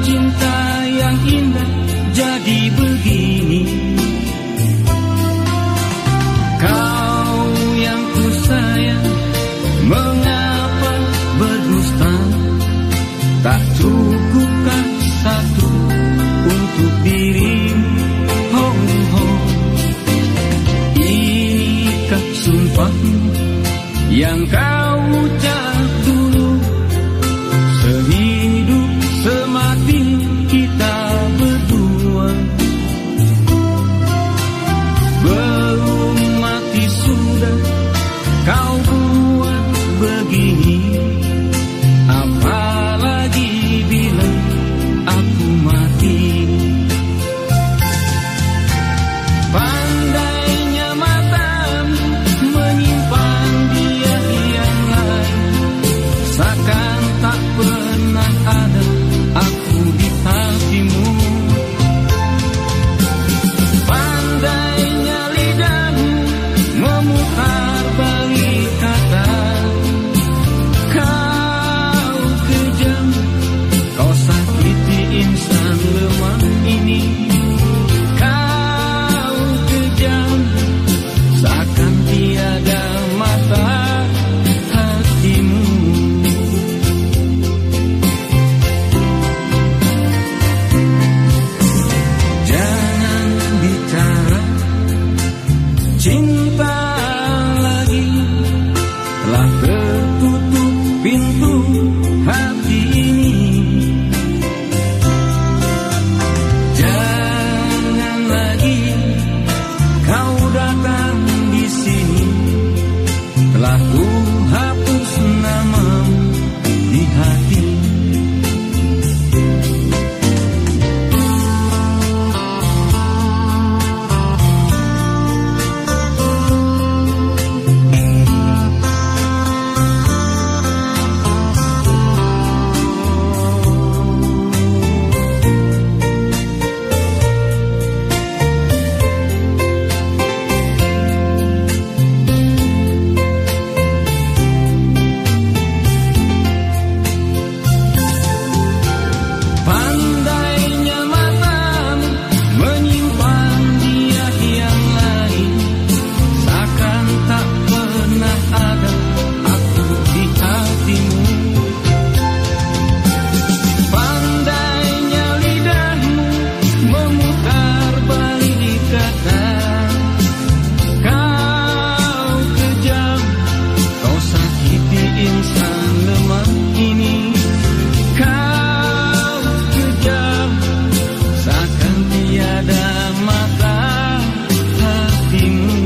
cinta yang indah jadi begini. Kau yang ku sayang, mengapa berdusta? Tak cukupkah satu untuk dirimu? Ho, ho. Inikah sumpahmu yang kau ucap dulu? Sehidup semati kita berdua. Belum mati sudah kau buat begini. Apalagi bila aku mati. Pandainya matamu menyimpan dia yang lain, seakan tak pernah ada aku di hatimu. Pandainya lidahmu memutar balik kata. Kau kejam, kau sakiti insan lemah ini. Kau kejam, seakan tiada mata hatimu. Jangan bicara cinta lagi, telah tertutup pintu hati ini. Jangan lagi kau datang di sini, telah ku hapus namamu di hati. Pandainya matamu menyimpan dia yang lain, seakan tak pernah ada aku di hatimu. Pandainya lidahmu memutar balik kata. Kau kejam, kau sakiti insan lemah ini. Kau kejam, seakan tiada mata hatimu.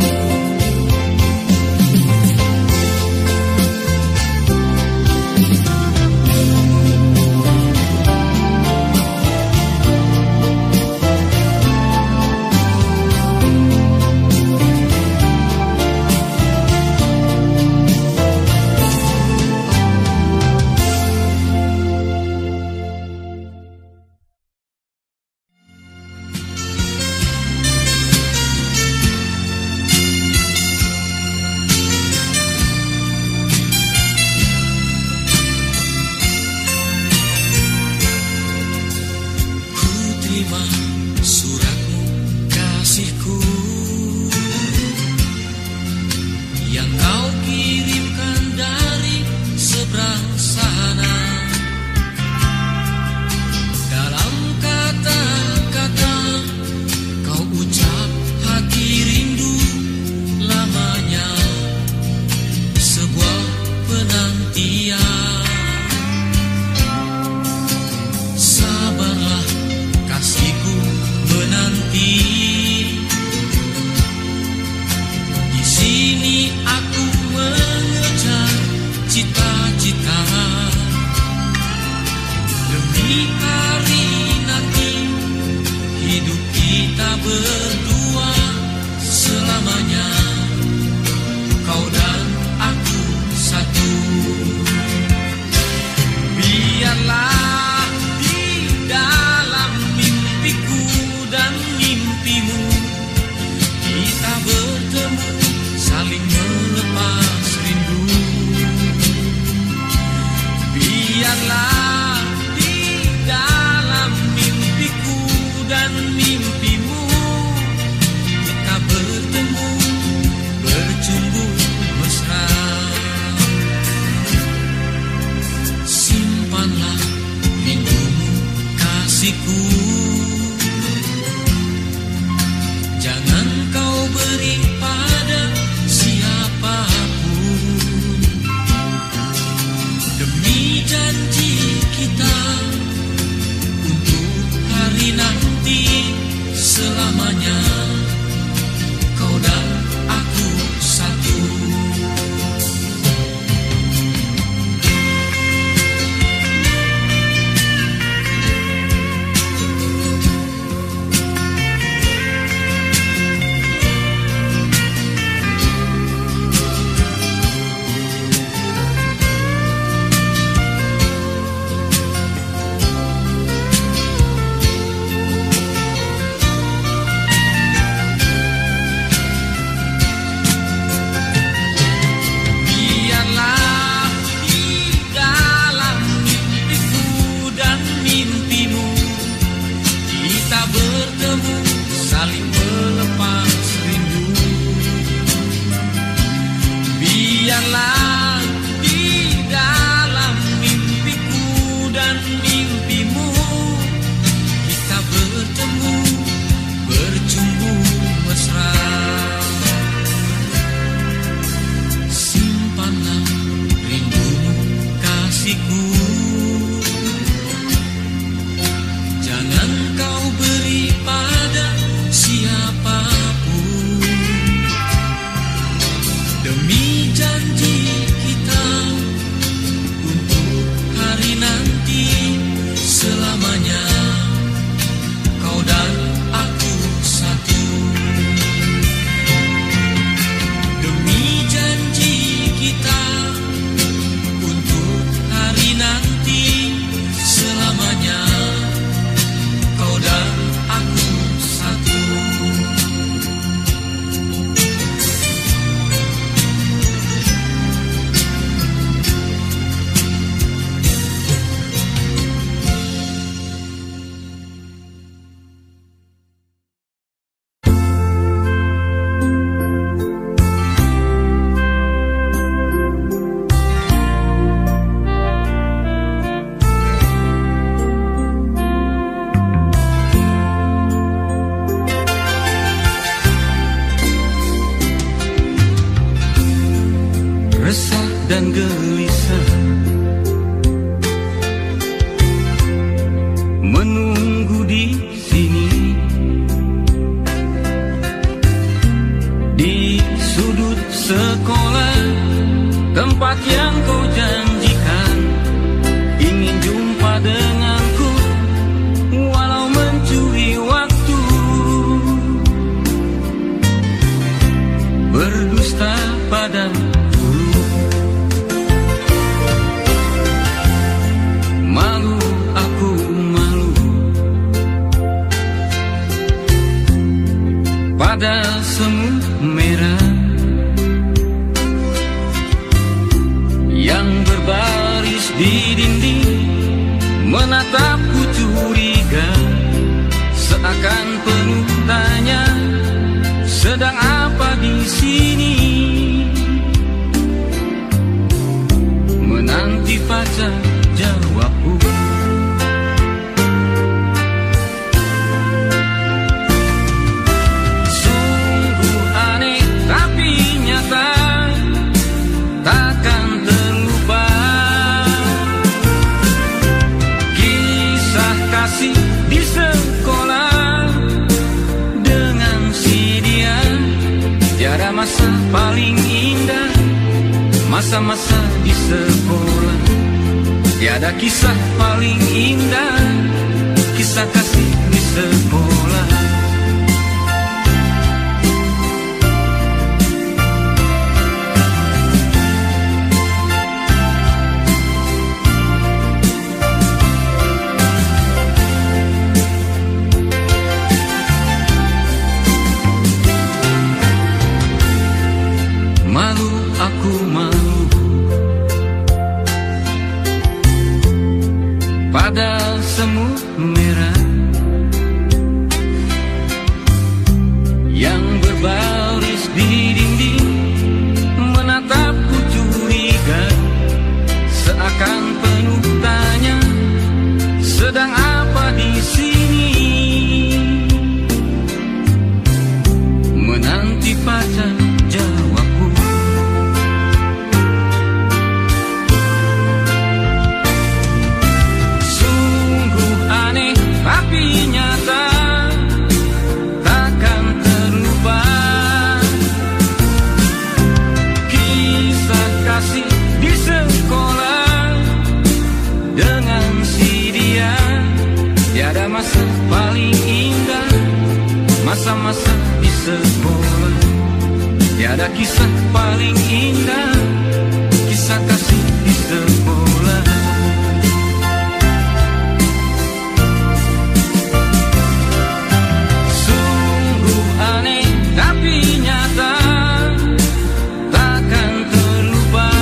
Ku terima suratmu kasihku, yang kau kirimkan dari seberang sana. Dalam kata-kata kau ucap hati rindu lamanya, sebuah penantian. Sabarlah kasihku, kasihku. Jangan kau beri pada siapapun, demi janji kita untuk hari nanti selamanya. Kau dan aku satu. Biarlah di dalam mimpiku dan mimpimu, kita bertemu, bercumbu mesra. Simpanlah rindumu kasihku, jangan kau beri pada siapapun, demi janji kita untuk hari nanti selamanya. Kau dan aku satu. Demi janji kita untuk hari nanti selamanya. Kau dan aku satu. Resah dan gelisah menunggu di sini, di sudut sekolah, tempat yang kau janjikan. Ingin jumpa denganku walau mencuri waktu, berdusta padamu. Malu, aku malu pada semut merah yang berbaris di dinding, menatapku curiga, seakan penuh tanya, sedang apa di sini? Menanti fajar jawabku. Sungguh aneh tapi nyata, takkan terlupa kisah kasih di sekolah dengan si dia. Tiada masa paling indah, masa-masa di sekolah. Tiada kisah paling indah, kisah kasih di sekolah. Malu, aku malu pada semut merah yang berbaris di dinding, menatapku curiga, seakan penuh tanya, sedang apa di sini menanti pacar jawabku. Sungguh aneh tapi nyata, takkan terlupakan kisah kasih di sekolah dengan si dia. Tiada masa paling indah, masa-masa di sekolah. Tiada kisah paling indah, kisah kasih di sekolah. Sungguh aneh tapi nyata, takkan terlupa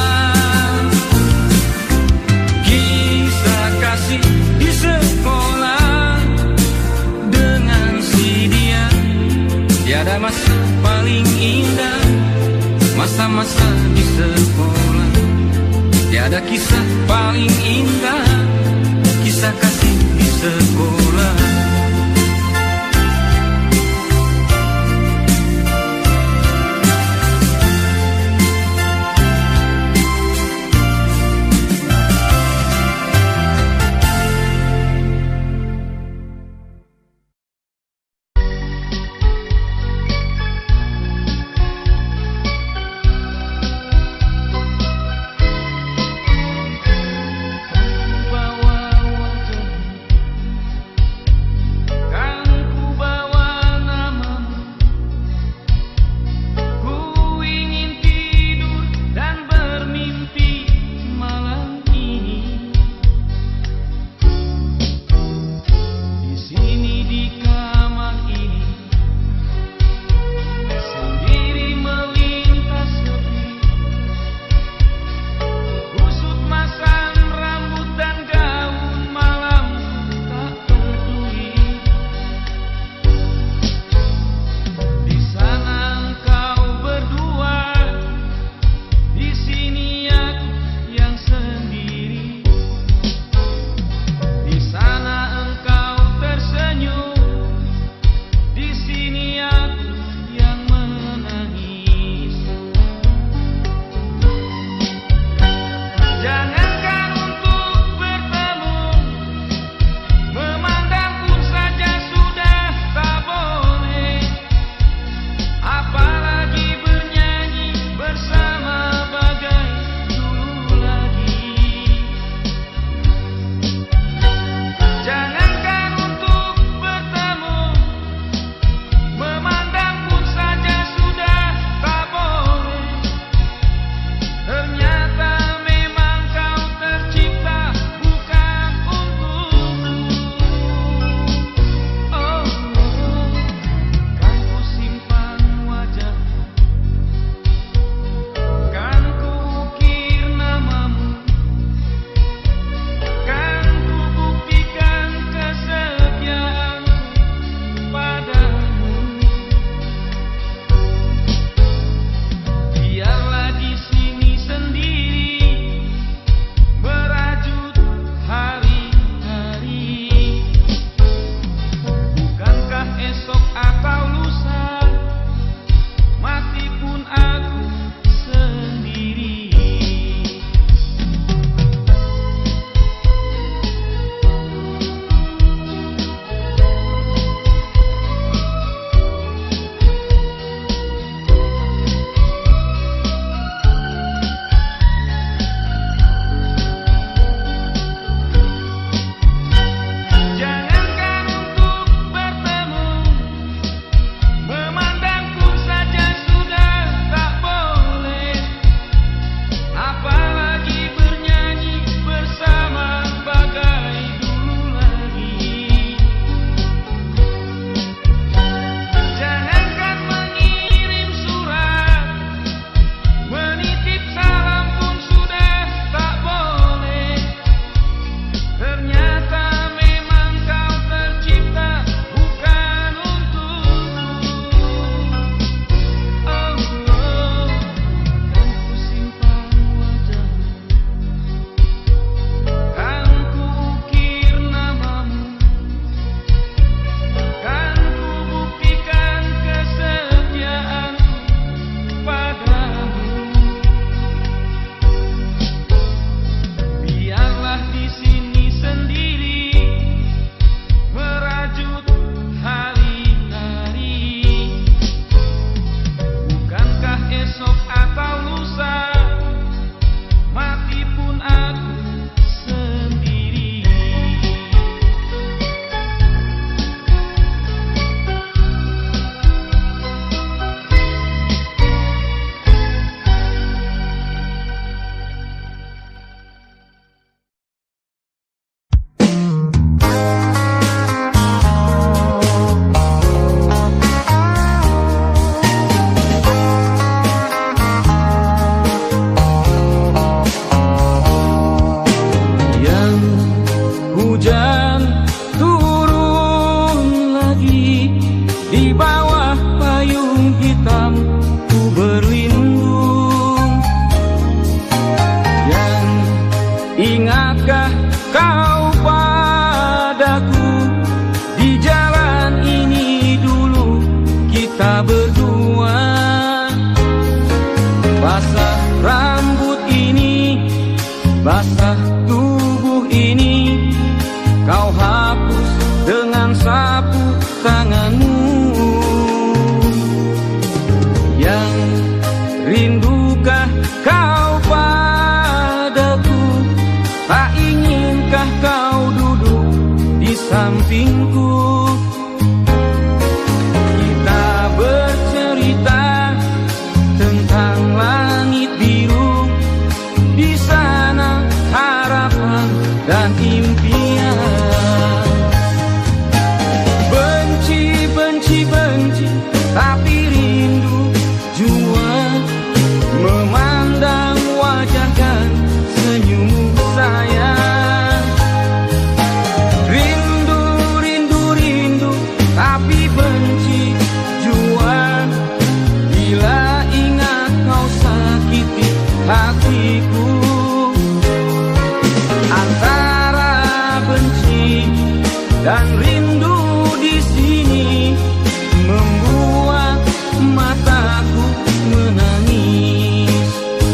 kisah kasih di sekolah dengan si dia. Tiada masa paling indah, masa-masa di sekolah. Tiada kisah paling indah, kisah kasih di sekolah. hapus dengan sapu tanganmu. Yang rindukah kau padaku? Tak inginkah kau duduk di sampingku? Kita bercerita tentang langit biru, di sana harapan dan impian. Benci, benci, benci, tapi rindu jua memandang wajah dan senyummu sayang. Rindu, rindu, rindu, tapi benci jua bila ingat kau sakiti hatiku. Antara benci dan rindu di sini membuat mataku menangis.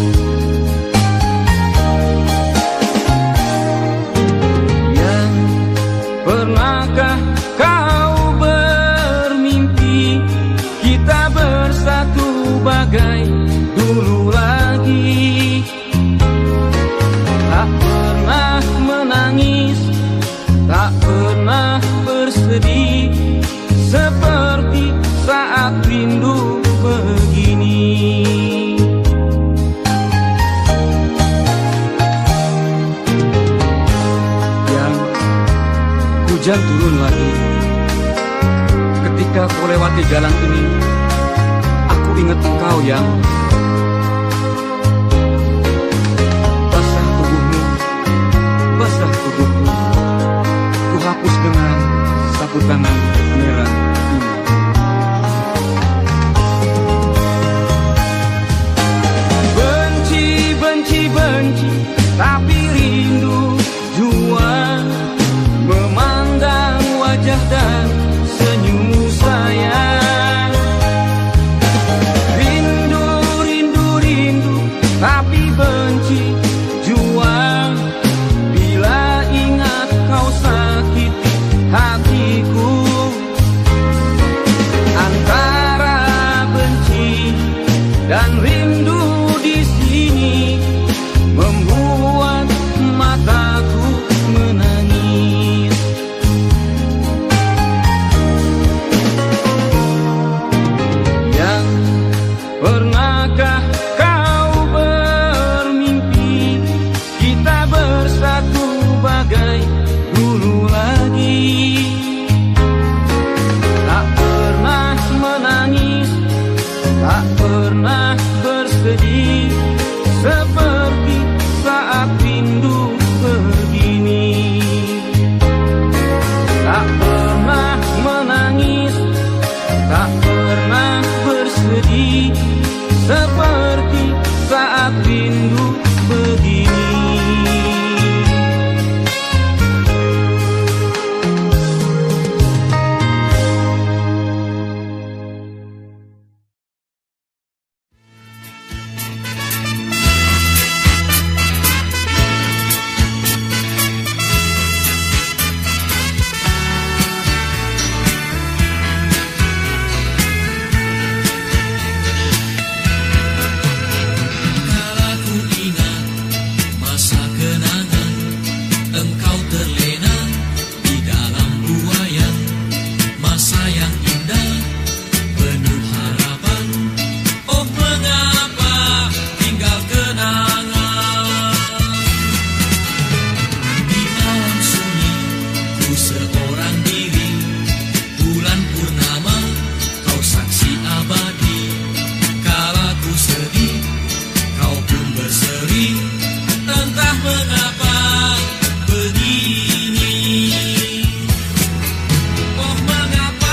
Yang pernahkah kau bermimpi kita bersatu bagai dulu lagi? Tak pernah menangis, tak pernah bersedih, seperti saat rindu begini. Yang hujan turun lagi, ketika kau lewati jalan ini, aku ingat engkau yang basah tubuhmu, basah tubuhku, ku hapus dengan sapu tangan merah ini. Benci, benci, benci, tapi rindu jua memandang wajah dan senyummu sayang. Rindu, rindu, rindu, tapi benci jua bila ingat kau sakiti hatiku. Antara benci dan rindu di sini membuat mataku menangis. Yang pernahkah kau bermimpi kita bersatu bagai dulu lagi? Tak pernah menangis, tak pernah bersedih, seperti saat rindu begini. Tak pernah menangis, tak pernah bersedih, seperti saat rindu begini. Kala ku ingat masa kenangan, engkau terlena di dalam buayan. Masa yang indah, penuh harapan. Oh mengapa tinggal kenangan? Di malam sunyi ku seorang diri, bulan purnama kau saksi abadi. Kala ku sedih, kau pun berseri, entah mengapa begini. Oh mengapa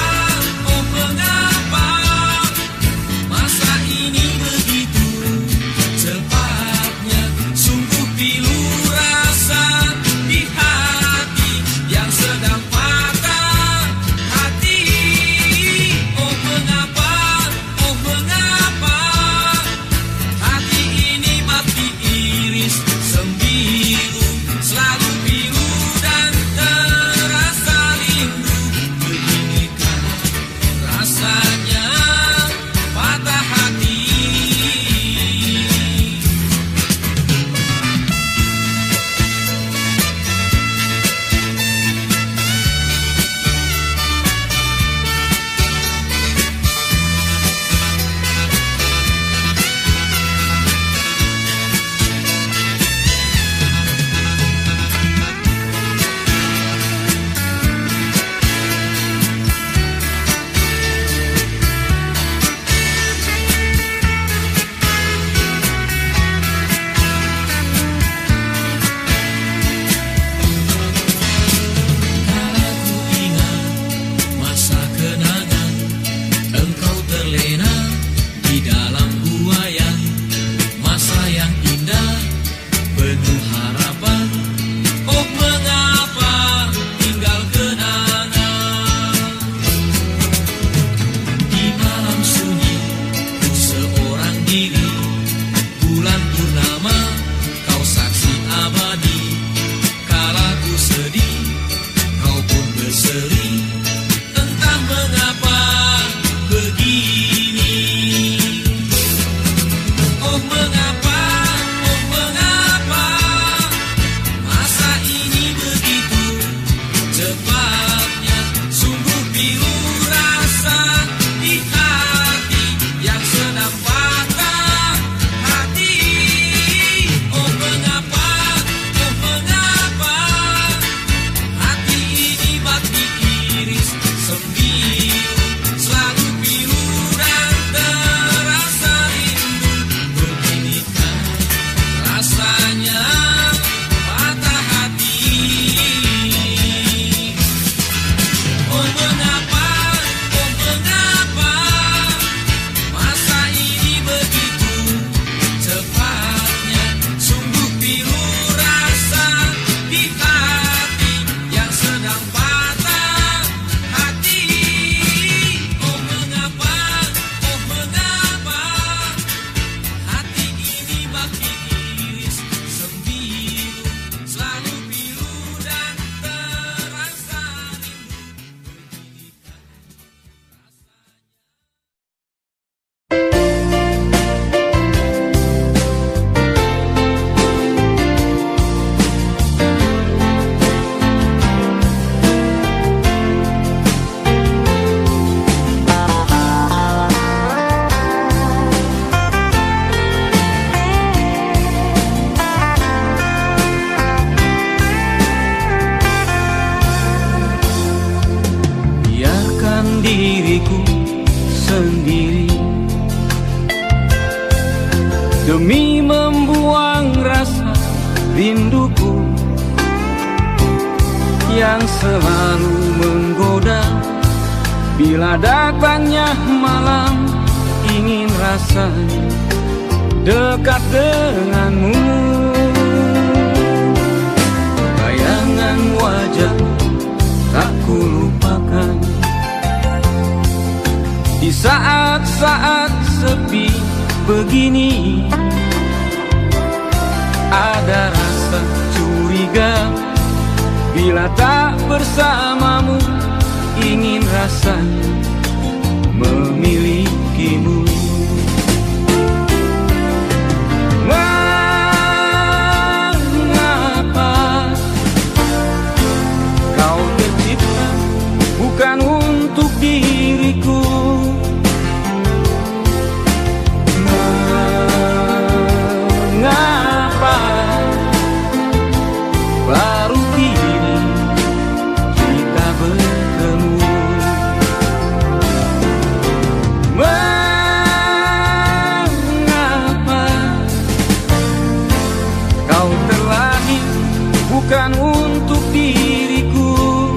masa ini begitu cepatnya. Sungguh pilu rasa di hati yang sedang patah pilu rasa di hati yang sedang patah hati. Oh mengapa hati ini bak diiris sembilu, selalu pilu dan terasa rindu. Beginikah rasanya patah hati. Oh mengapa masa ini begitu cepatnya. Sungguh pilu rasa di hati yang sedang patah hati. Oh mengapa hati ini bak diiris sembilu, selalu pilu dan terasa rindu. Biarkan diriku sendiri demi membuang rasa rinduku yang selalu menggoda. Bila datangnya malam, ingin rasanya dekat denganmu. Bayangan wajah tak kulupakan di saat-saat sepi begini. Ada rasa curiga bila tak bersamamu, ingin rasanya memilikimu. Mengapa kau tercipta bukan untuk diriku? Mengapa baru kini kita bertemu? Mengapa kau terlahir bukan untuk diriku?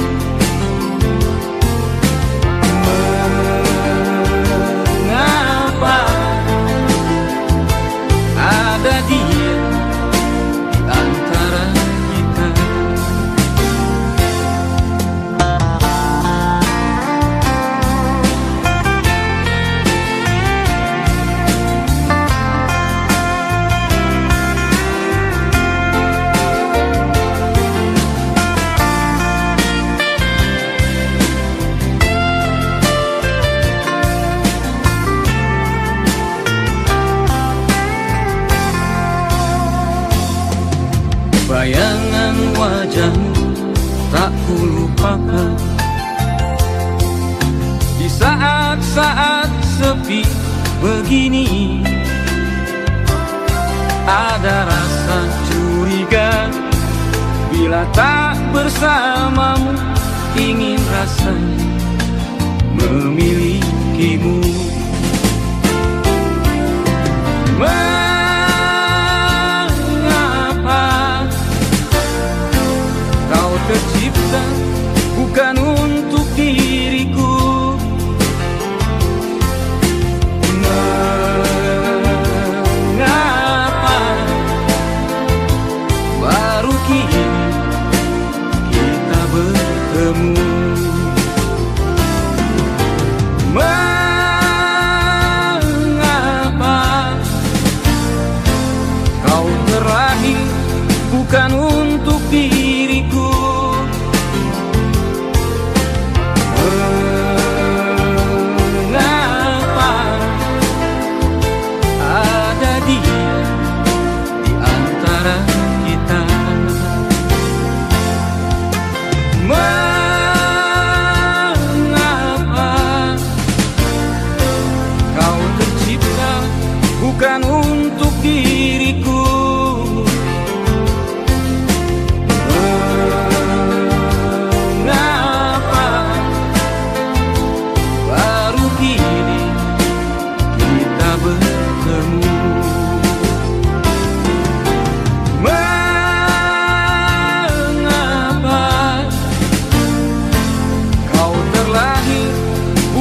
Mengapa ada dia di antara kita? Bayangan wajahmu tak kulupakan di saat-saat sepi begini. Ada rasa curiga bila tak bersamamu, ingin rasanya memilikimu. Mengapa kau tercipta bukan untuk diriku? Mengapa baru kini kita bertemu? Mengapa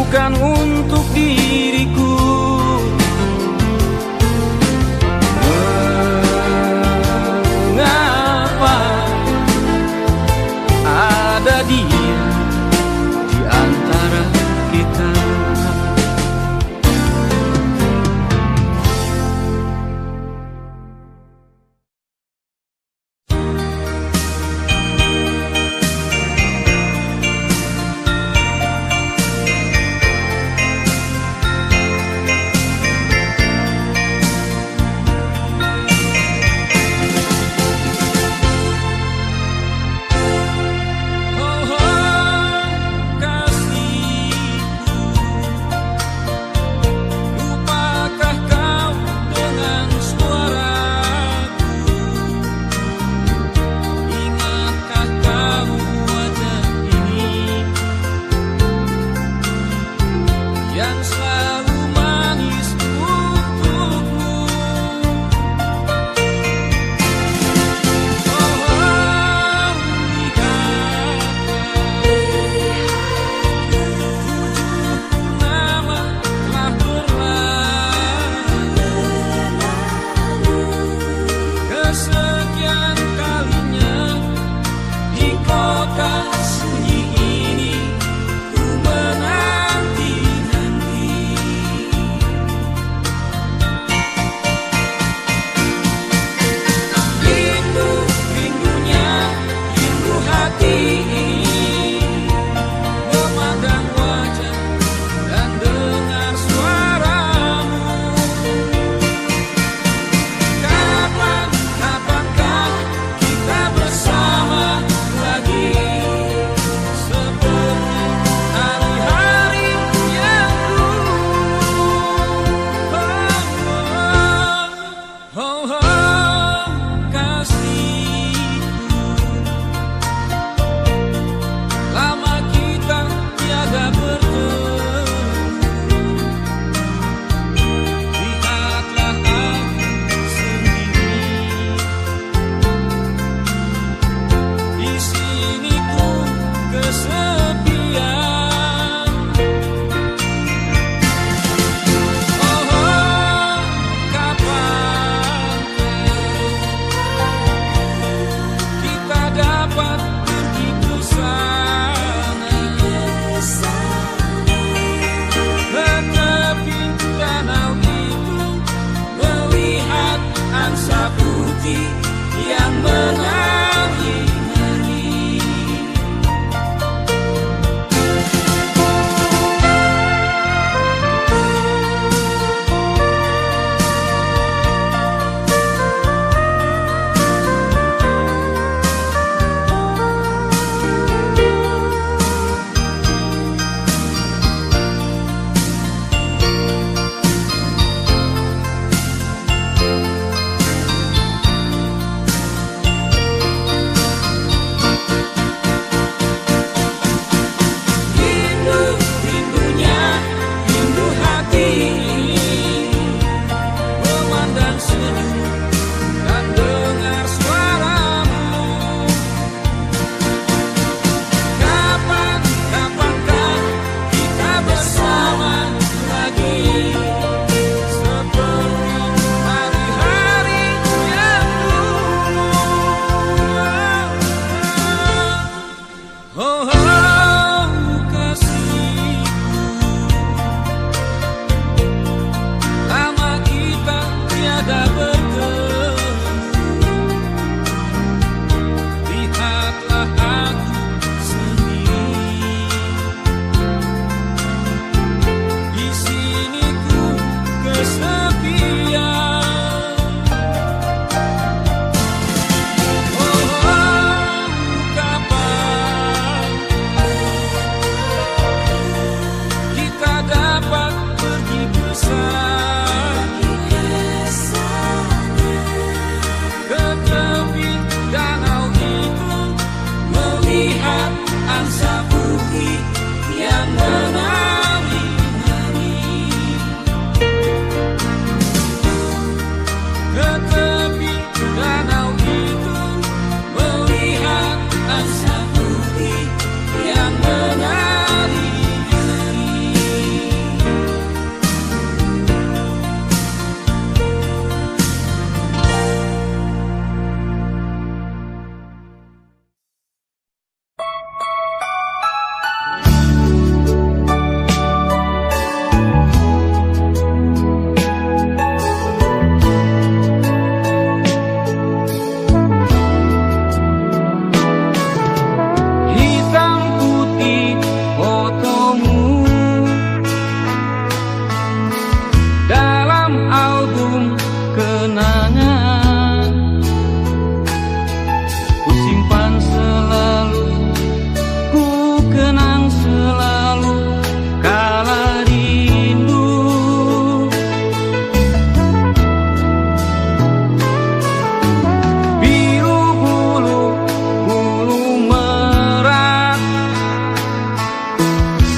bukan untuk diriku. Mengapa ada dia di antara kita?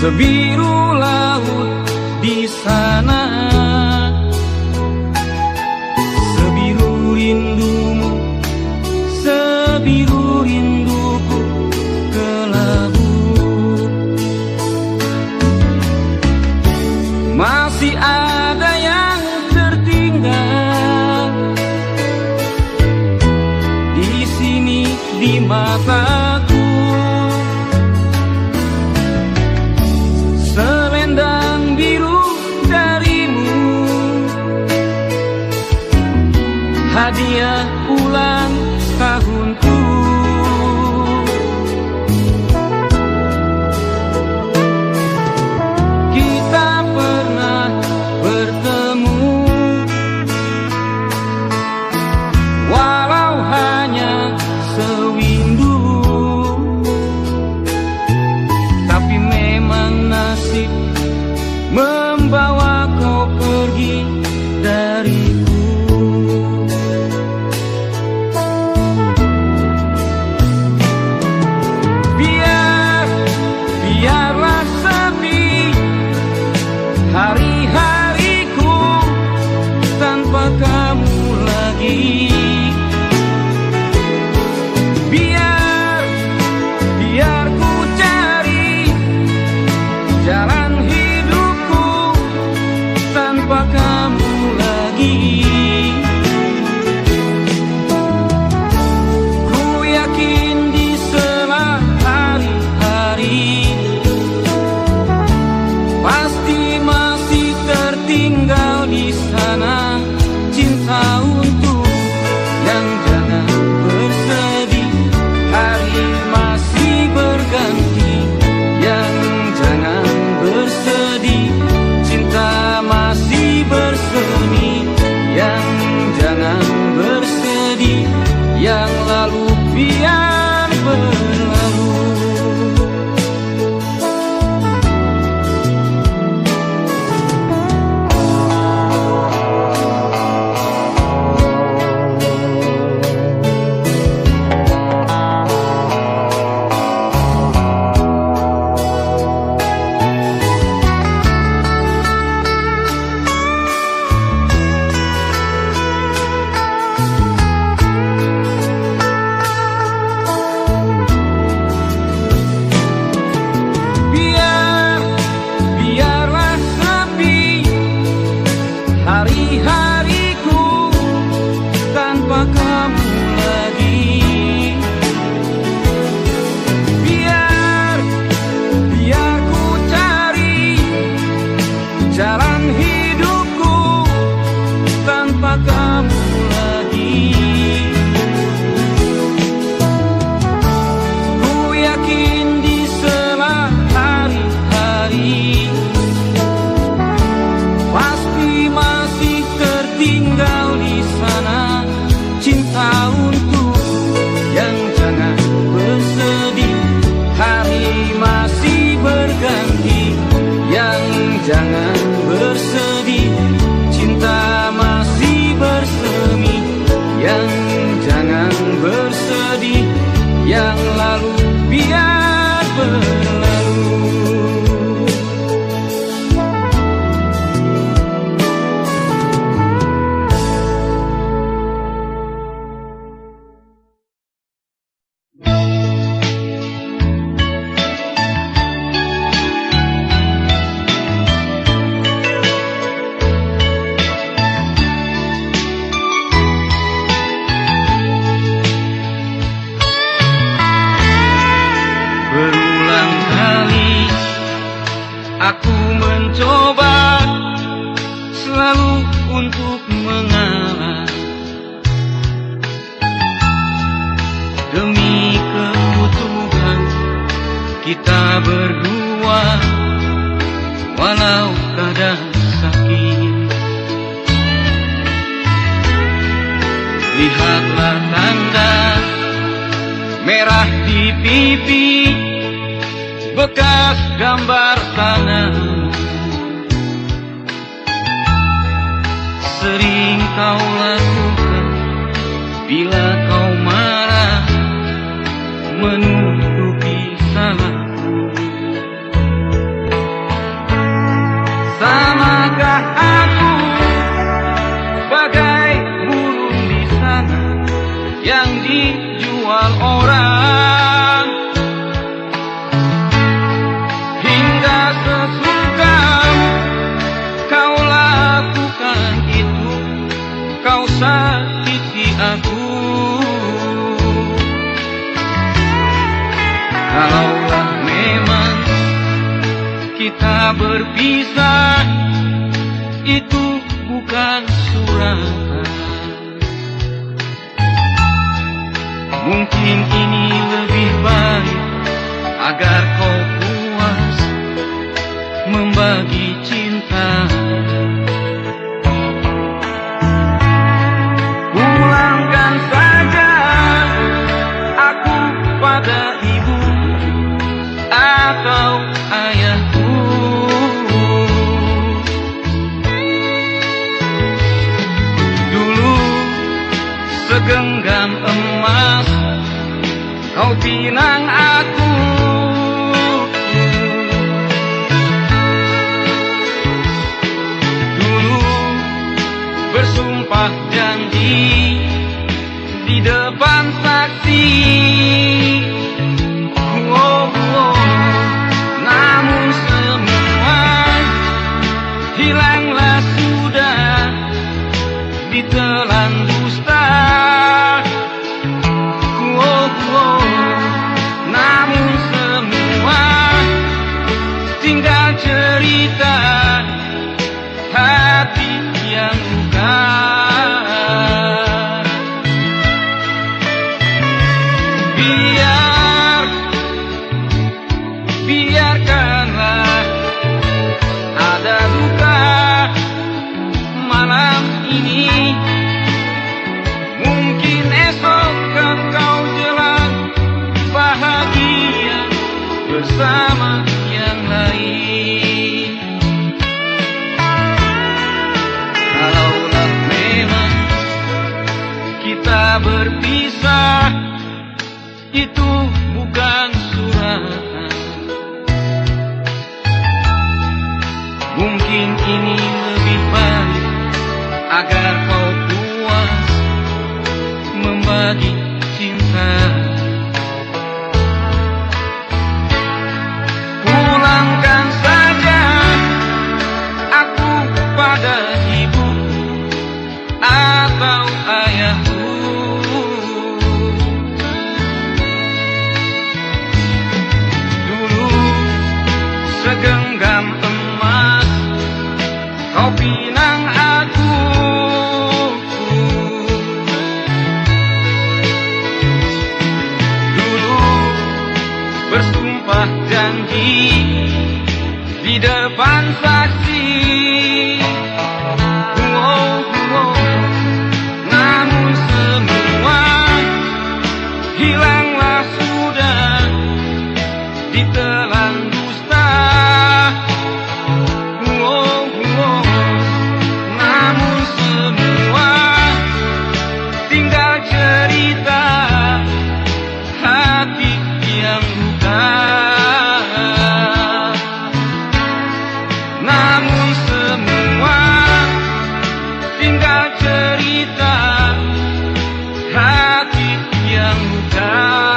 sebiru laut di sana, sebiru rindumu, sebiru rinduku kelabu. Masih ada yang tertinggal di sini di mataku. Selendang biru darimu, hadiah ulang tahunku. Kita pernah bertemu, walau hanya sewindu, tapi memang nasib membawa kau pergi dariku. Biarlah sepi hari-hariku tanpa kamu lagi. Biar ku cari jalan hidupku tanpa kamu lagi. Ku yakin di sela hari-hari pasti masih tertinggal di sana cinta untuk yang jangan bersedih. Hari masih berganti, yang jangan bersedih. Cinta masih bersemi, yang jangan bersedih. Yang lalu biar berlalu. Biarlah sepi hari-hariku tanpa kamu lagi. Biar ku cari jalan hidupku tanpa kamu lagi. Ku yakin di sela hari-hari pasti masih tertinggal di sana cinta untuk yang jangan bersedih. Hari masih berganti, yang jangan bersedih. Cinta masih bersemi, yang jangan bersedih. Yang lalu biar berlalu. Berulang kali aku mencoba selalu untuk mengalah demi keutuhan kita berdua, walau kadang sakit. Lihatlah tanda merah di pipi, bekas gambar tangan. Sering kau lakukan bila kau marah, menutupi salahku. kita berpisah itu bukan suratan. Mungkin ini lebih baik agar kau puas membagi cinta. Pulangkan saja aku pada ibu atau ayahku. Dulu segenggam emas kau pinang aku. Dulu bersumpah janji di depan saksi. Namun semua hilanglah sudah ditelan dusta. Namun semua tinggal cerita hati yang luka. Biarkanlah ada luka malam ini. Mungkin esok kan kau jelang bahagia bersama yang lain. Kalaulah memang kita berpisah itu bukan suratan. Mungkin ini lebih baik agar kau puas membagi cinta. Pulangkan saja aku pada ibu atau ayahku. Dulu segenggam emas kau pinang aku. Dulu bersumpah janji di depan saksi. Namun semua hilanglah sudah ditelan dusta. Namun semua tinggal cerita hati yang luka. Namun semua tinggal cerita hati yang luka.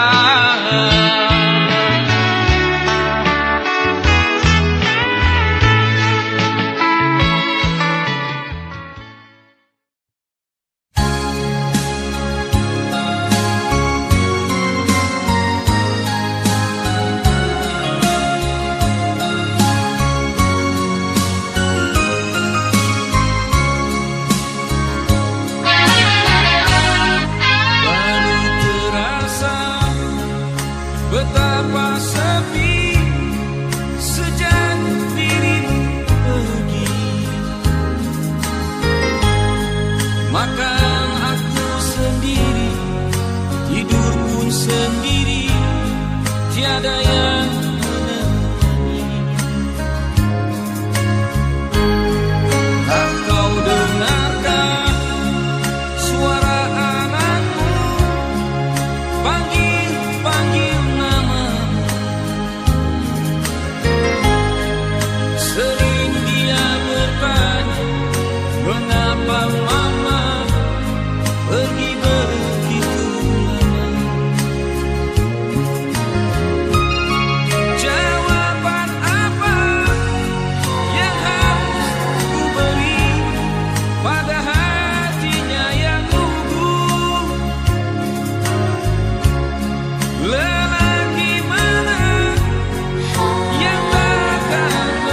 Betapa sepi sejak dirimu pergi. Makan aku sendiri, tidur pun sendiri, tiada yang menemani. Tak kau dengarkan suara anakmu panggil nama. Sering dia bertanya, mengapa mama pergi begitu lama. Jawaban apa yang harus ku beri pada hatinya yang lugu. Lelaki mana yang takkan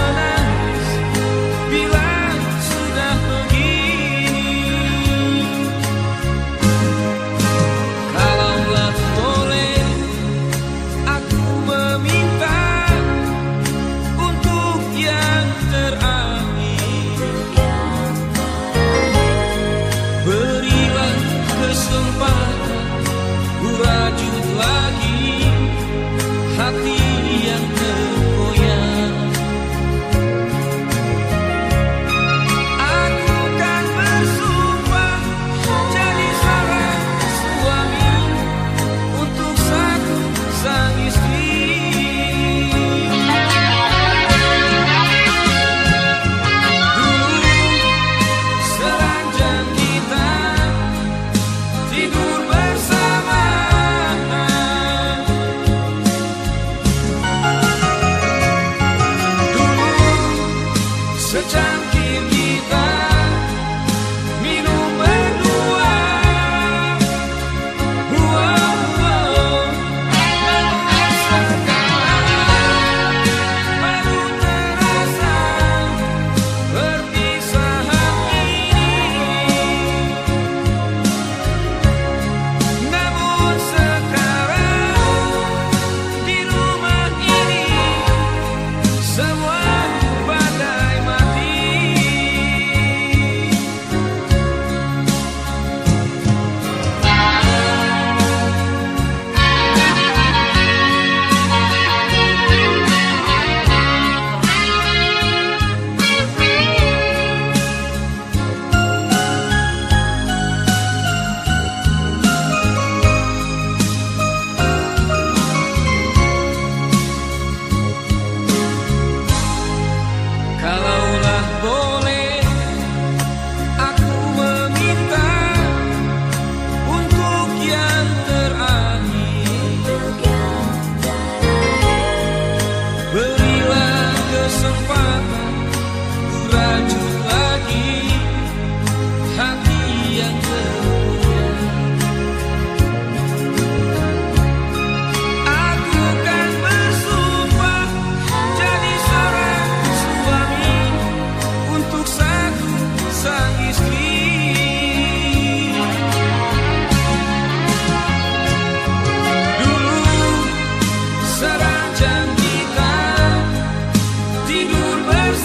kesempatan rajut lagi hati yang terpunya. Aku kan bersumpah jadi seorang suami untuk satu sang istri. Dulu seranjang kita tidur bersama.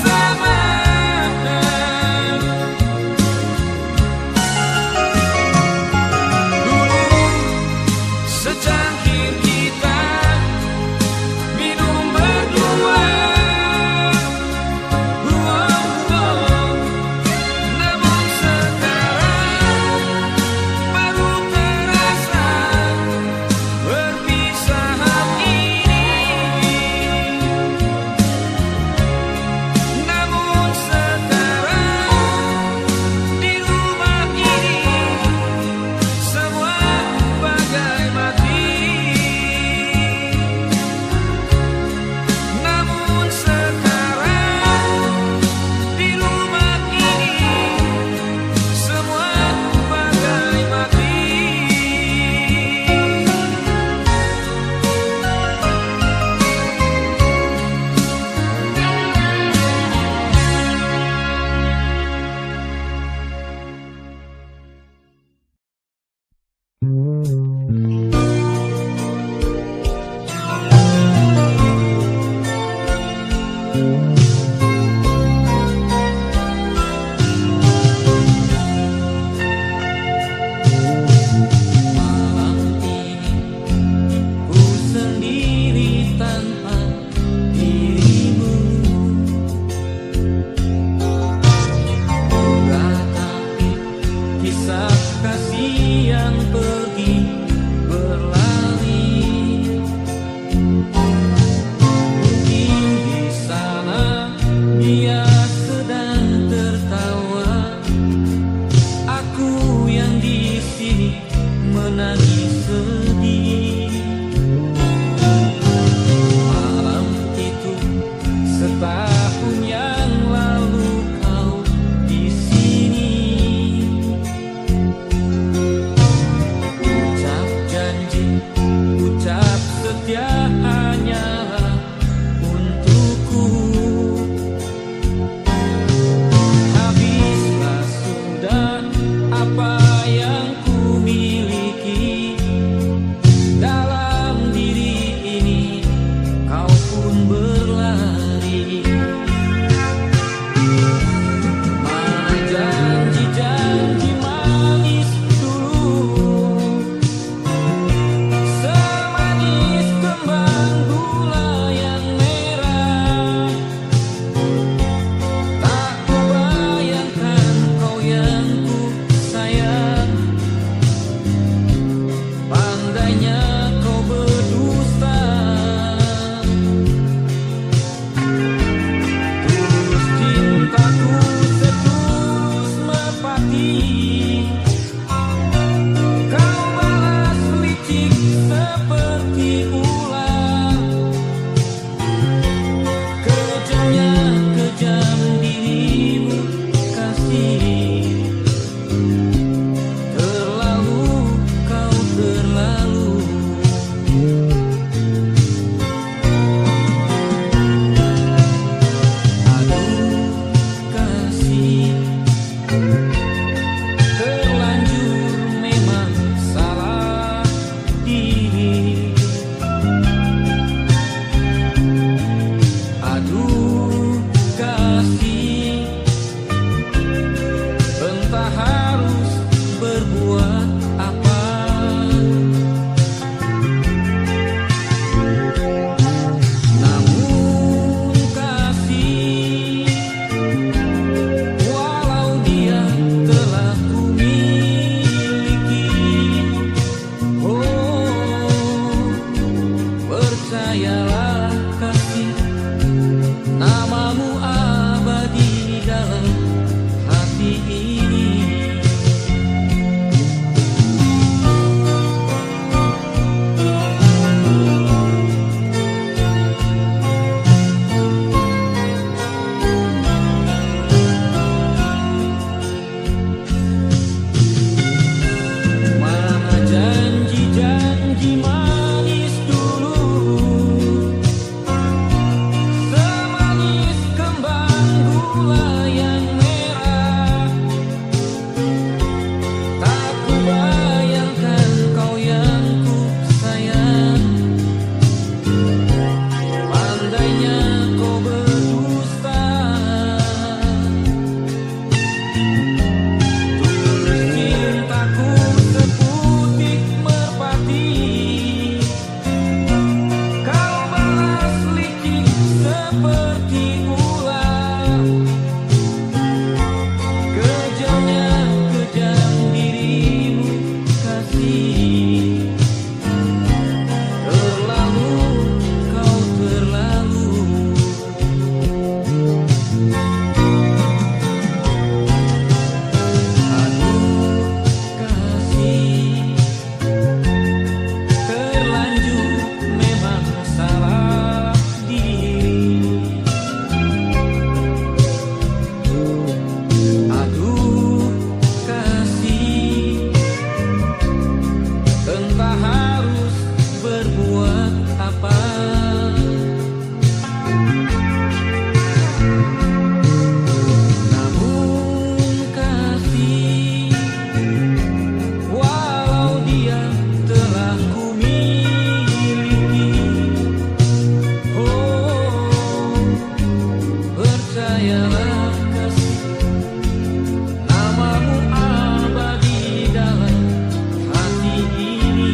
percayalah kasih, namamu abadi dalam hati ini.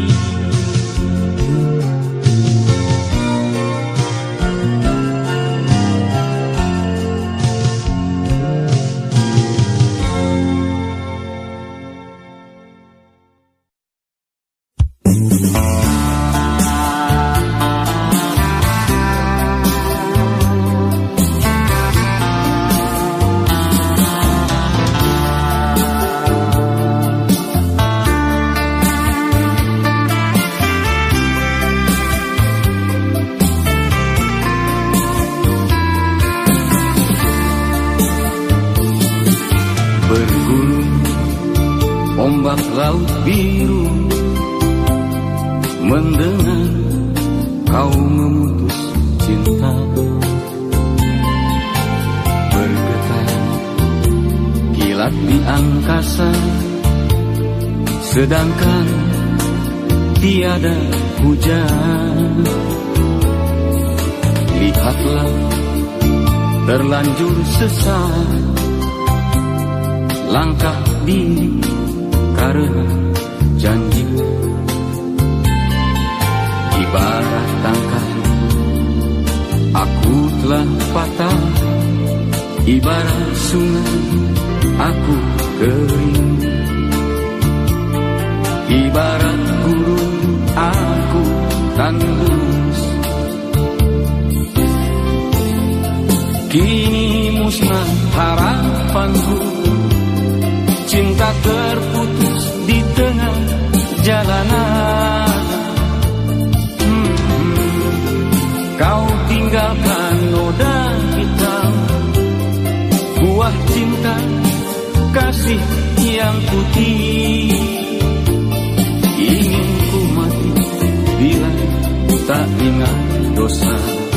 Ombak laut biru mendengar kau memutus cinta, bergetar kilat di angkasa, sedangkan tiada hujan. Lihatlah terlanjur sesat langkah diri karena janji. Ibarat tangkai aku telah patah, ibarat sungai aku kering, ibarat gurun aku tandus. Kini musnah harapanku, cinta terputus di tengah jalanan. Kau tinggalkan noda hitam, buah cinta kasih yang putih. Ingin ku mati bila tak ingat dosa,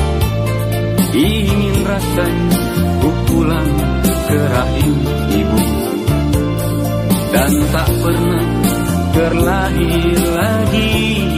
ingin rasanya ku pulang ke rahim ibu dan tak pernah terlahir lagi.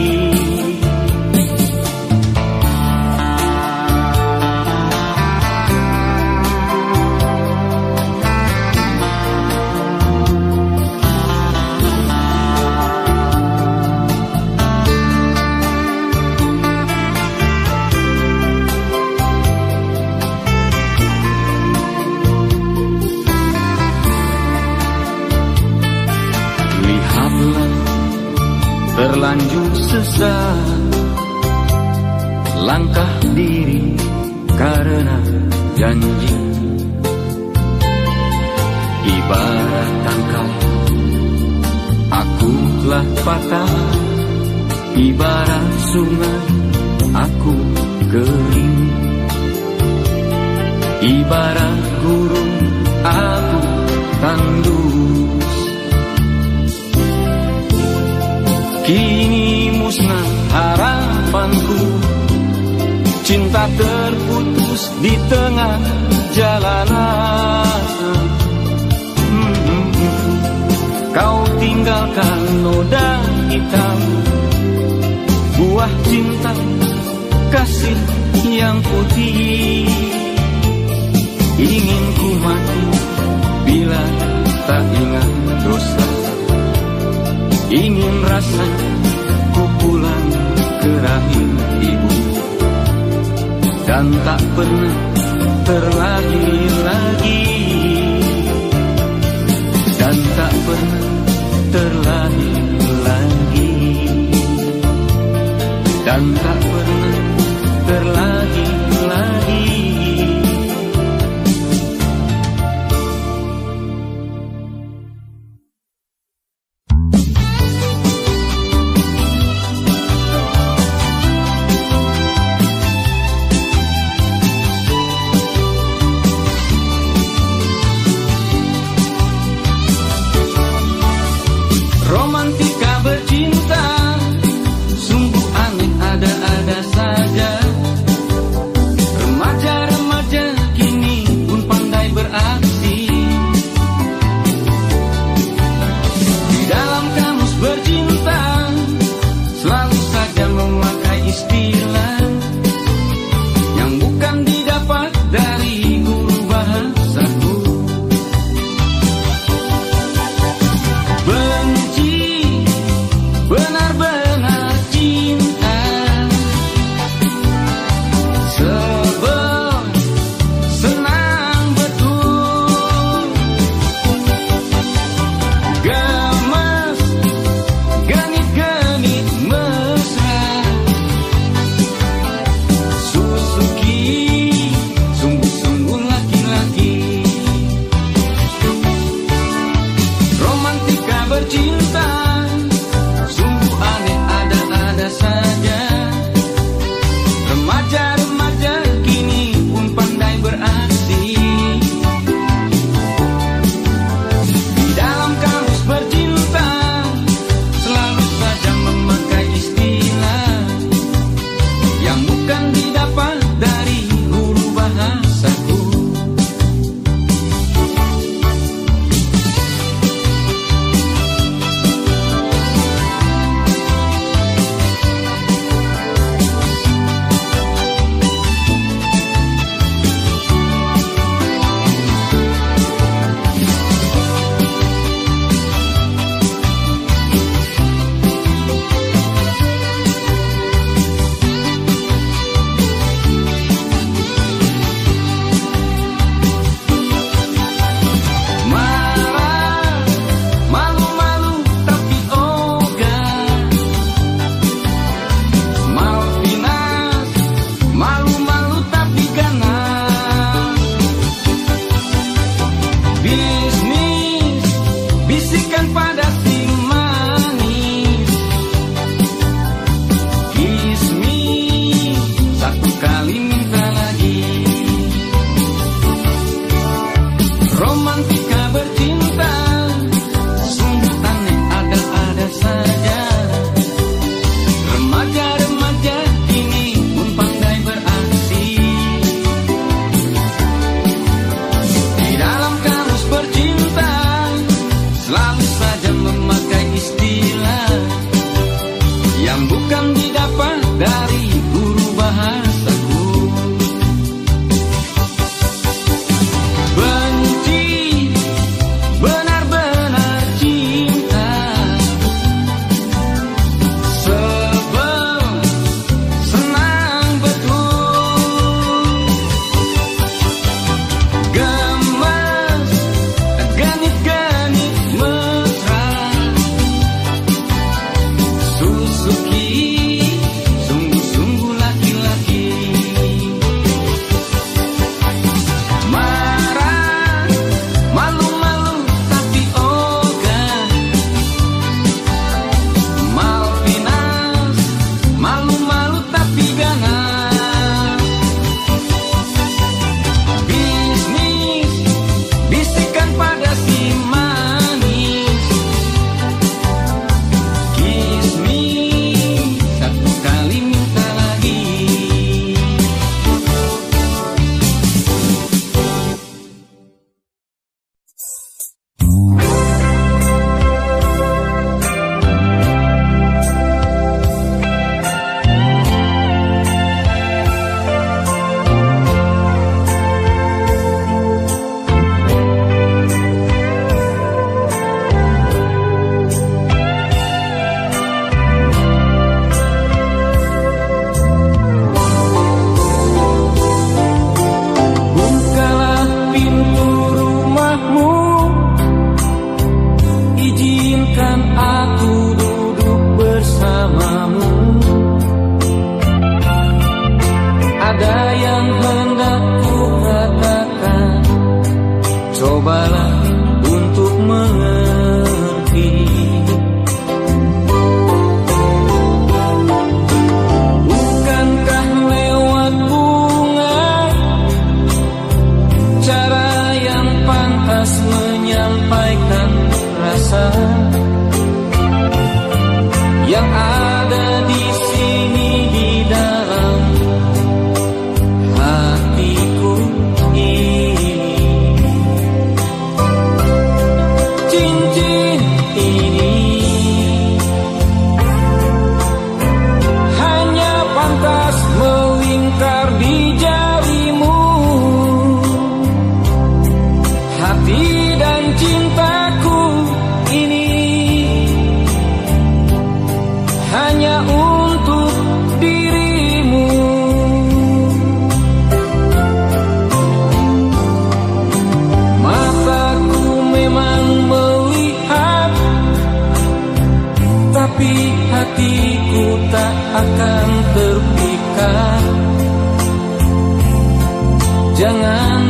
Terlanjur sesat langkah diri karena janji. Ibarat tangkai aku telah patah, ibarat sungai aku kering, ibarat gurun aku tandus. Kini musnah harapanku, cinta terputus di tengah jalanan. Kau tinggalkan noda hitam, buah cinta kasih yang putih. Ingin ku mati bila tak ingat dosa, ingin rasanya ku pulang ke rahim ibu dan tak pernah terlahir lagi, dan tak pernah terlahir lagi, dan tak pernah terlahir lagi.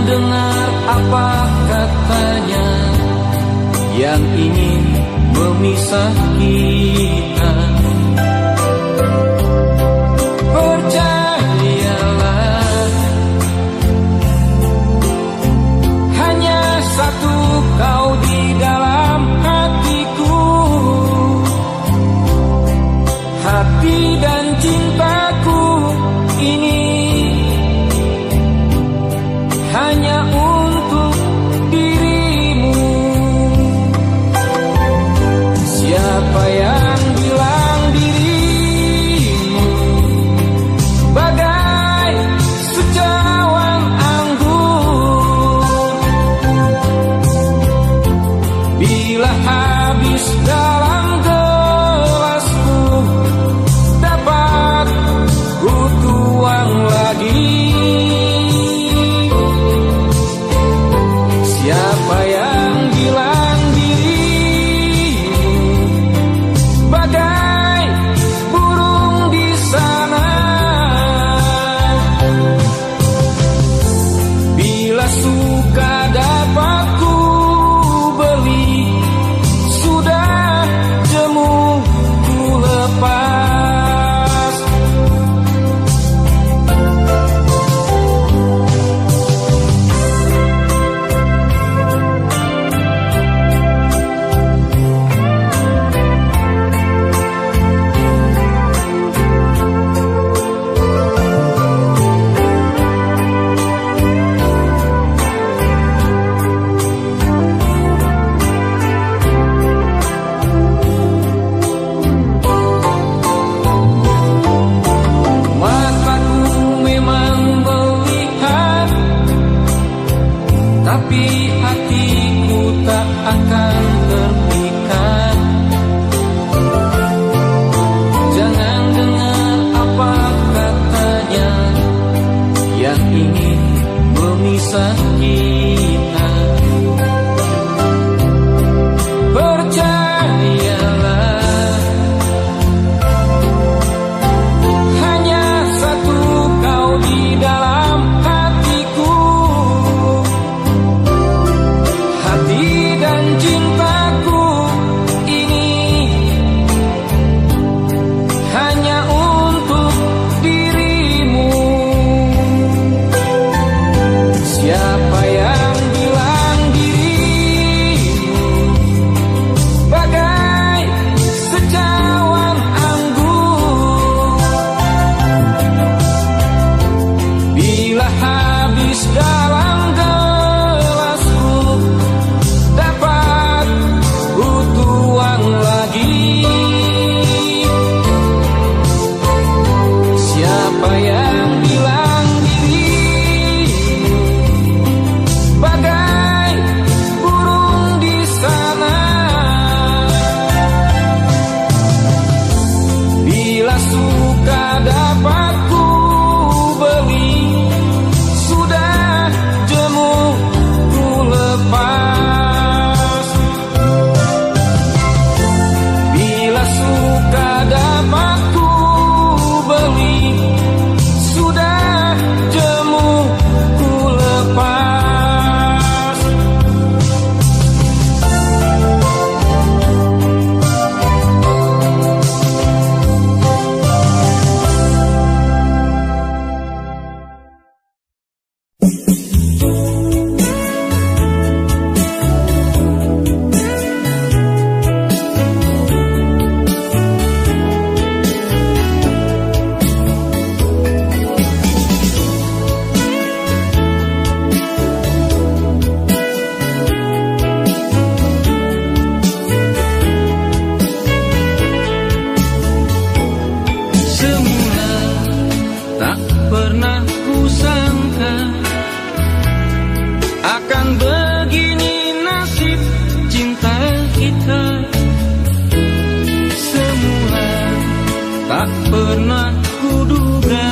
dengar apa katanya yang ingin memisah kita. Percayalah, hanya satu kau di dalam hatiku. Hati dan cintaku ini hanya untuk dirimu. Siapa yang bilang dirimu bagai secawan anggur? Bila habis dalam gelasku, dapat ku tuang lagi. Siapa yang bilang dirimu bagai burung di sana? Bila suka dapat ku beli, sudah jemu ku lepas. Mataku memang melihat, tapi hatiku tak akan terpikat. Jangan dengar apa katanya yang ingin memisah kita. Percayalah, hanya satu kau di dalam hatiku. Hati dan cintaku ini hanya untuk dirimu. Siapa yang bilang dirimu bagai secawan anggur? Bila habis dalam gelasku, dapat ku tuang lagi. Siapa yang bilang dirimu bagai burung di sana? Bila suka dapat ku beli, sudah jemu ku lepas. Bila suka dapat ku beli, sudah jemu ku lepas. Semula tak pernah kusangka akan begini nasib cinta kita. Semula tak pernah kuduga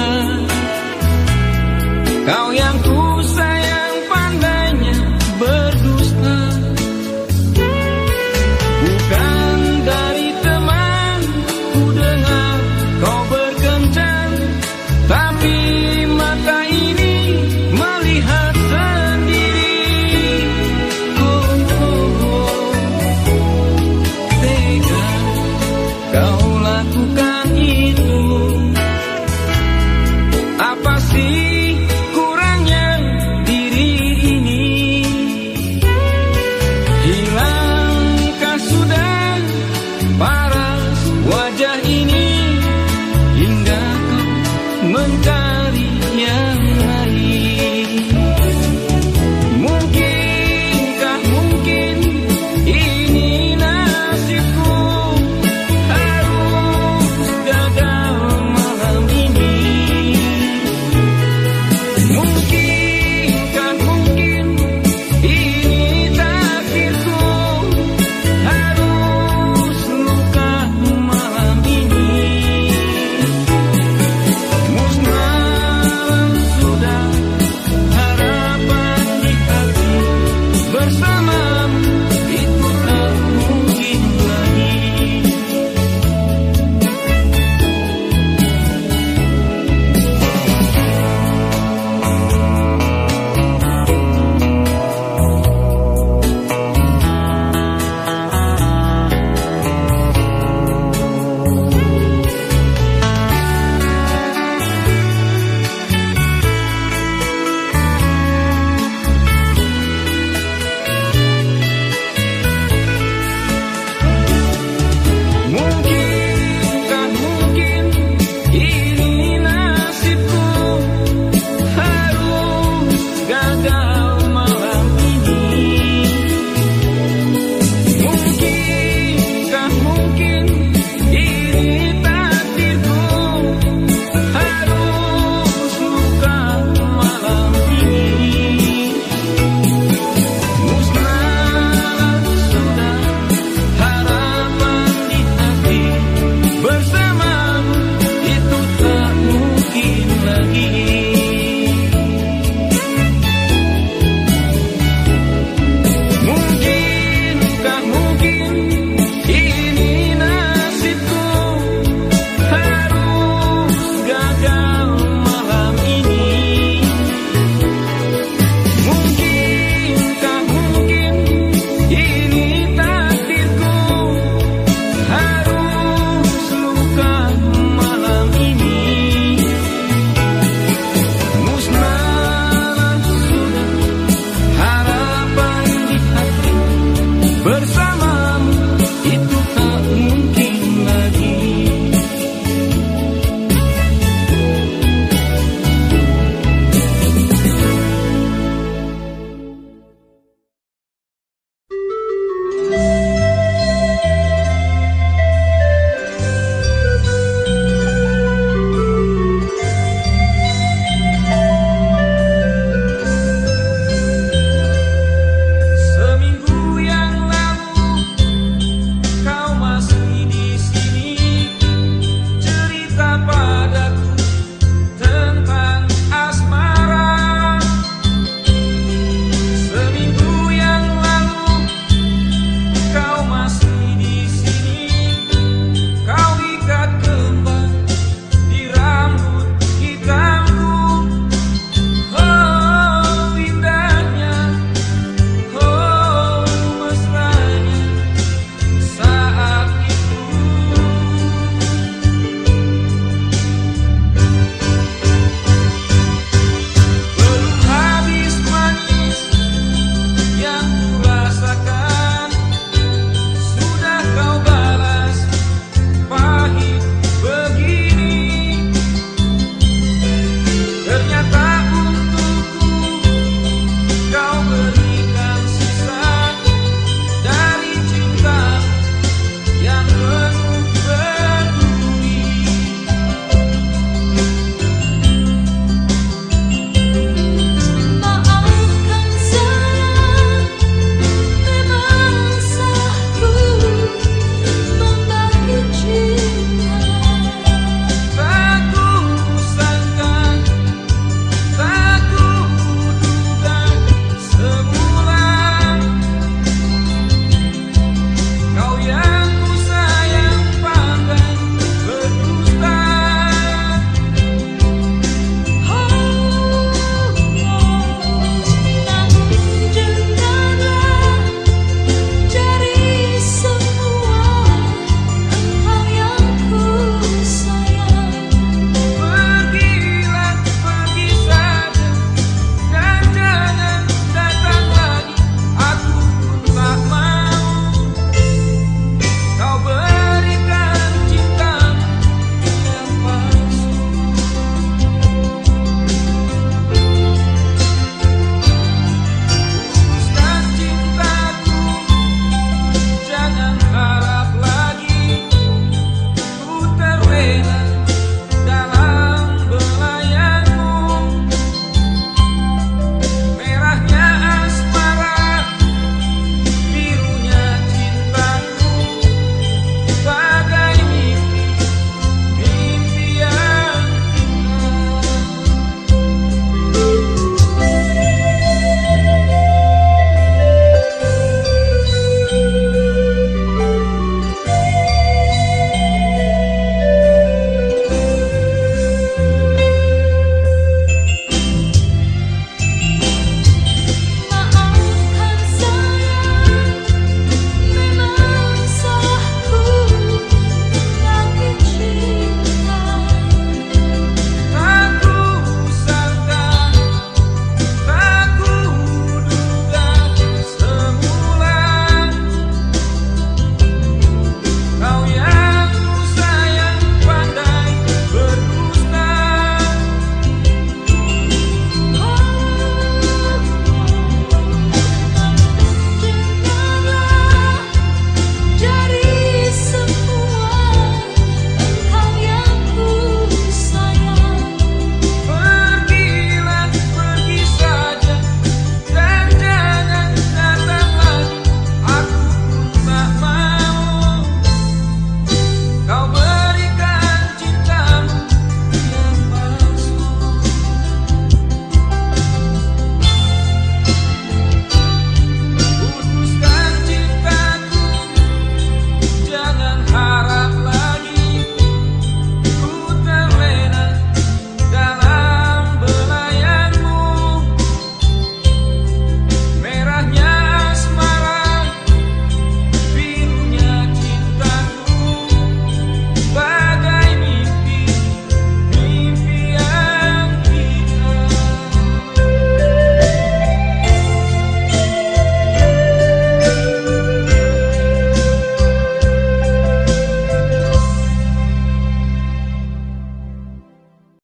kau yang ku sayang pandainya berdusta. Bukan dari teman ku dengar kau berkencan, tapi mata ini melihat sendiri. bersama.